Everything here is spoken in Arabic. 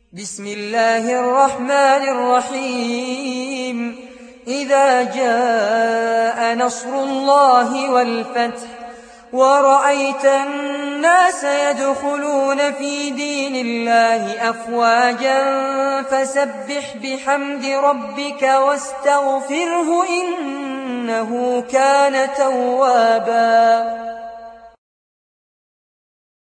بسم الله الرحمن الرحيم إذا جاء نصر الله والفتح ورأيت الناس يدخلون في دين الله أفواجا فسبح بحمد ربك واستغفره إنه كان توابا